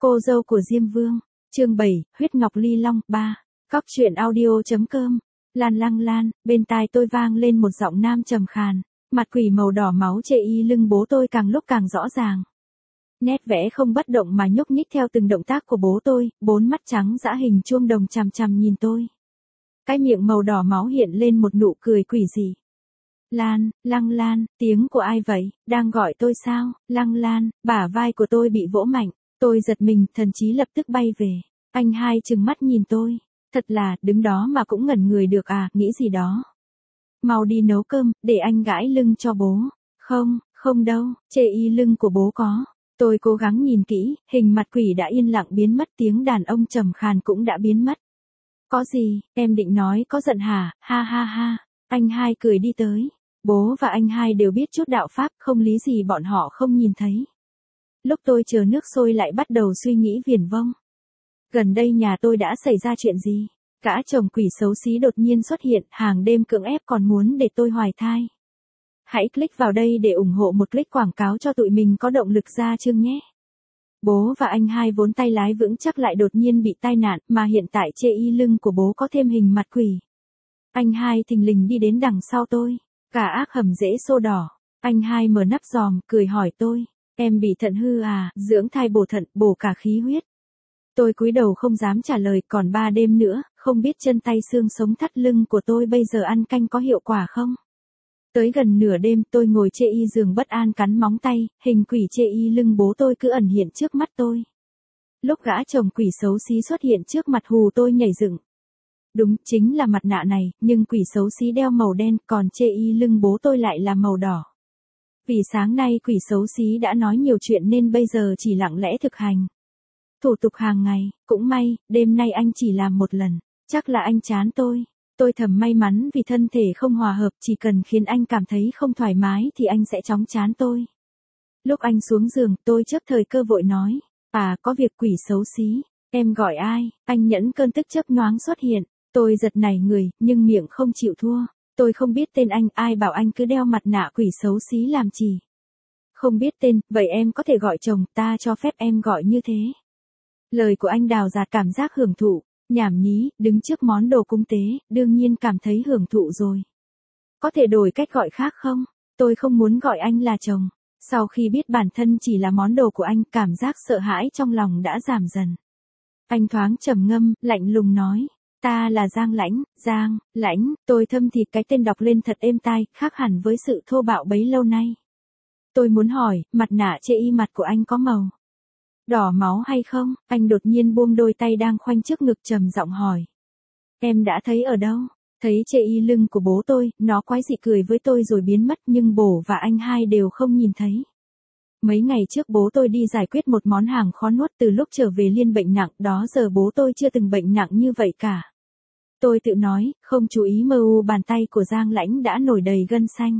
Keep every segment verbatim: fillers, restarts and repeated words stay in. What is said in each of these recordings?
Cô dâu của Diêm Vương, chương bảy, huyết ngọc ly long, ba. Cóc truyện audio.com. Lan Lăng Lan, bên tai tôi vang lên một giọng nam trầm khàn, mặt quỷ màu đỏ máu chê y lưng bố tôi càng lúc càng rõ ràng. Nét vẽ không bất động mà nhúc nhích theo từng động tác của bố tôi, bốn mắt trắng dã hình chuông đồng chằm chằm nhìn tôi. Cái miệng màu đỏ máu hiện lên một nụ cười quỷ dị. Lan, Lăng Lan, tiếng của ai vậy, đang gọi tôi sao? Lăng Lan, bả vai của tôi bị vỗ mạnh, tôi giật mình, thần trí lập tức bay về. Anh hai trừng mắt nhìn tôi, thật là, đứng đó mà cũng ngẩn người được à, nghĩ gì đó. Mau đi nấu cơm, để anh gãi lưng cho bố. Không, không đâu, chê y lưng của bố có. Tôi cố gắng nhìn kỹ, hình mặt quỷ đã yên lặng biến mất, tiếng đàn ông trầm khàn cũng đã biến mất. Có gì, em định nói có giận hả, ha ha ha. Anh hai cười đi tới. Bố và anh hai đều biết chút đạo pháp, không lý gì bọn họ không nhìn thấy. Lúc tôi chờ nước sôi lại bắt đầu suy nghĩ viển vông. Gần đây nhà tôi đã xảy ra chuyện gì? Gã chồng quỷ xấu xí đột nhiên xuất hiện, hàng đêm cưỡng ép còn muốn để tôi hoài thai. Hãy click vào đây để ủng hộ một click quảng cáo cho tụi mình có động lực ra chương nhé. Bố và anh hai vốn tay lái vững chắc lại đột nhiên bị tai nạn, mà hiện tại chê y lưng của bố có thêm hình mặt quỷ. Anh hai thình lình đi đến đằng sau tôi. Cả ác hầm dễ xô đỏ. Anh hai mở nắp giòm, cười hỏi tôi. Em bị thận hư à, dưỡng thai bổ thận, bổ cả khí huyết. Tôi cúi đầu không dám trả lời, còn ba đêm nữa, không biết chân tay xương sống thắt lưng của tôi bây giờ ăn canh có hiệu quả không? Tới gần nửa đêm, tôi ngồi chê y giường bất an cắn móng tay, hình quỷ chê y lưng bố tôi cứ ẩn hiện trước mắt tôi. Lúc gã chồng quỷ xấu xí xuất hiện trước mặt hù tôi nhảy dựng. Đúng, chính là mặt nạ này, nhưng quỷ xấu xí đeo màu đen, còn chê y lưng bố tôi lại là màu đỏ. Vì sáng nay quỷ xấu xí đã nói nhiều chuyện nên bây giờ chỉ lặng lẽ thực hành. Thủ tục hàng ngày, cũng may, đêm nay anh chỉ làm một lần, chắc là anh chán tôi. Tôi thầm may mắn vì thân thể không hòa hợp, chỉ cần khiến anh cảm thấy không thoải mái thì anh sẽ chóng chán tôi. Lúc anh xuống giường, tôi chớp thời cơ vội nói, à, có việc quỷ xấu xí, em gọi ai? Anh nhẫn cơn tức chớp nhoáng xuất hiện. Tôi giật nảy người, nhưng miệng không chịu thua. Tôi không biết tên anh, ai bảo anh cứ đeo mặt nạ quỷ xấu xí làm gì. Không biết tên, vậy em có thể gọi chồng, ta cho phép em gọi như thế. Lời của anh đào rạt cảm giác hưởng thụ, nhảm nhí, đứng trước món đồ cúng tế, đương nhiên cảm thấy hưởng thụ rồi. Có thể đổi cách gọi khác không? Tôi không muốn gọi anh là chồng. Sau khi biết bản thân chỉ là món đồ của anh, cảm giác sợ hãi trong lòng đã giảm dần. Anh thoáng trầm ngâm, lạnh lùng nói. Ta là Giang Lãnh, Giang, Lãnh, tôi thâm thịt cái tên đọc lên thật êm tai, khác hẳn với sự thô bạo bấy lâu nay. Tôi muốn hỏi, mặt nạ chê y mặt của anh có màu đỏ máu hay không? Anh đột nhiên buông đôi tay đang khoanh trước ngực trầm giọng hỏi. Em đã thấy ở đâu? Thấy chê y lưng của bố tôi, nó quái dị cười với tôi rồi biến mất, nhưng bố và anh hai đều không nhìn thấy. Mấy ngày trước bố tôi đi giải quyết một món hàng khó nuốt, từ lúc trở về liên bệnh nặng, đó giờ bố tôi chưa từng bệnh nặng như vậy cả. Tôi tự nói, không chú ý mờ u bàn tay của Giang Lãnh đã nổi đầy gân xanh.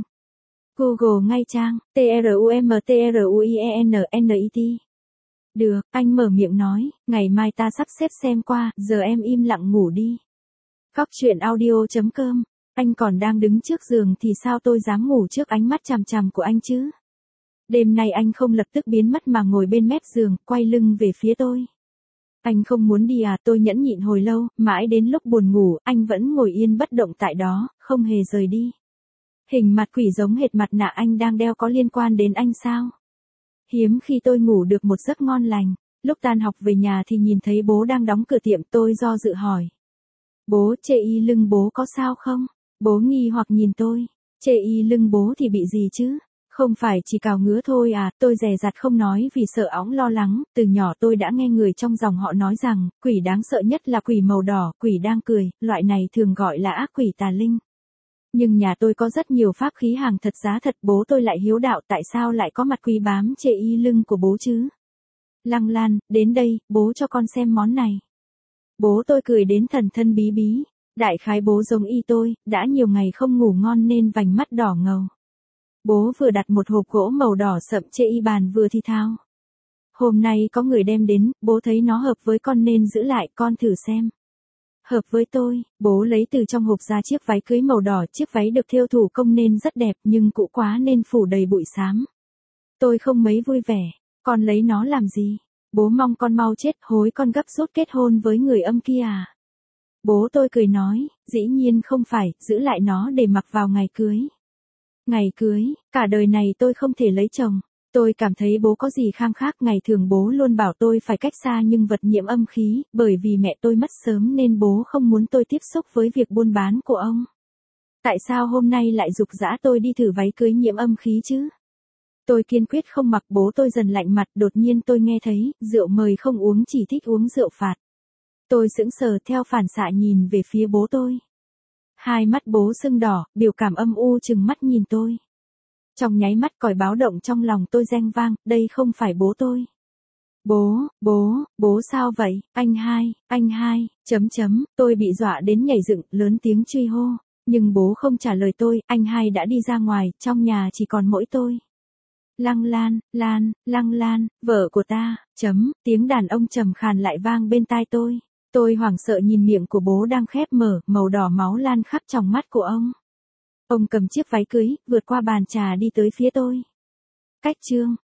Google ngay trang, T R U M T R U I E N N I T. Được, anh mở miệng nói, ngày mai ta sắp xếp xem qua, giờ em im lặng ngủ đi. Cóc truyện audio.com. Anh còn đang đứng trước giường thì sao tôi dám ngủ trước ánh mắt chằm chằm của anh chứ? Đêm nay anh không lập tức biến mất mà ngồi bên mép giường, quay lưng về phía tôi. Anh không muốn đi à? Tôi nhẫn nhịn hồi lâu, mãi đến lúc buồn ngủ, anh vẫn ngồi yên bất động tại đó, không hề rời đi. Hình mặt quỷ giống hệt mặt nạ anh đang đeo có liên quan đến anh sao? Hiếm khi tôi ngủ được một giấc ngon lành. Lúc tan học về nhà thì nhìn thấy bố đang đóng cửa tiệm, tôi do dự hỏi. Bố, chê y lưng bố có sao không? Bố nghi hoặc nhìn tôi. Chê y lưng bố thì bị gì chứ? Không phải chỉ cào ngứa thôi à? Tôi dè dặt không nói vì sợ óng lo lắng. Từ nhỏ tôi đã nghe người trong dòng họ nói rằng, quỷ đáng sợ nhất là quỷ màu đỏ, quỷ đang cười, loại này thường gọi là ác quỷ tà linh. Nhưng nhà tôi có rất nhiều pháp khí hàng thật giá thật, bố tôi lại hiếu đạo, tại sao lại có mặt quỷ bám chê y lưng của bố chứ? Lăng Lan, đến đây, bố cho con xem món này. Bố tôi cười đến thần thân bí bí. Đại khái bố giống y tôi, đã nhiều ngày không ngủ ngon nên vành mắt đỏ ngầu. Bố vừa đặt một hộp gỗ màu đỏ sậm chê y bàn vừa thì thao. Hôm nay có người đem đến, bố thấy nó hợp với con nên giữ lại, con thử xem. Hợp với tôi, bố lấy từ trong hộp ra chiếc váy cưới màu đỏ, chiếc váy được thêu thủ công nên rất đẹp nhưng cũ quá nên phủ đầy bụi xám. Tôi không mấy vui vẻ, con lấy nó làm gì? Bố mong con mau chết, hối con gấp rút kết hôn với người âm kia à? Bố tôi cười nói, dĩ nhiên không phải, giữ lại nó để mặc vào ngày cưới. Ngày cưới, cả đời này tôi không thể lấy chồng. Tôi cảm thấy bố có gì khang khác, ngày thường bố luôn bảo tôi phải cách xa nhưng vật nhiễm âm khí, bởi vì mẹ tôi mất sớm nên bố không muốn tôi tiếp xúc với việc buôn bán của ông. Tại sao hôm nay lại giục giã tôi đi thử váy cưới nhiễm âm khí chứ? Tôi kiên quyết không mặc, bố tôi dần lạnh mặt, đột nhiên tôi nghe thấy, rượu mời không uống, chỉ thích uống rượu phạt. Tôi sững sờ, theo phản xạ nhìn về phía bố tôi. Hai mắt bố sưng đỏ, biểu cảm âm u trừng mắt nhìn tôi. Trong nháy mắt còi báo động trong lòng tôi reng vang, đây không phải bố tôi. Bố, bố, bố sao vậy, anh hai, anh hai, chấm chấm, tôi bị dọa đến nhảy dựng, lớn tiếng truy hô. Nhưng bố không trả lời tôi, anh hai đã đi ra ngoài, trong nhà chỉ còn mỗi tôi. Lăng Lan, Lan, Lăng Lan, vợ của ta, chấm, tiếng đàn ông trầm khàn lại vang bên tai tôi. Tôi hoảng sợ nhìn miệng của bố đang khép mở, màu đỏ máu lan khắp trong mắt của ông. Ông cầm chiếc váy cưới, vượt qua bàn trà đi tới phía tôi. Cách chương.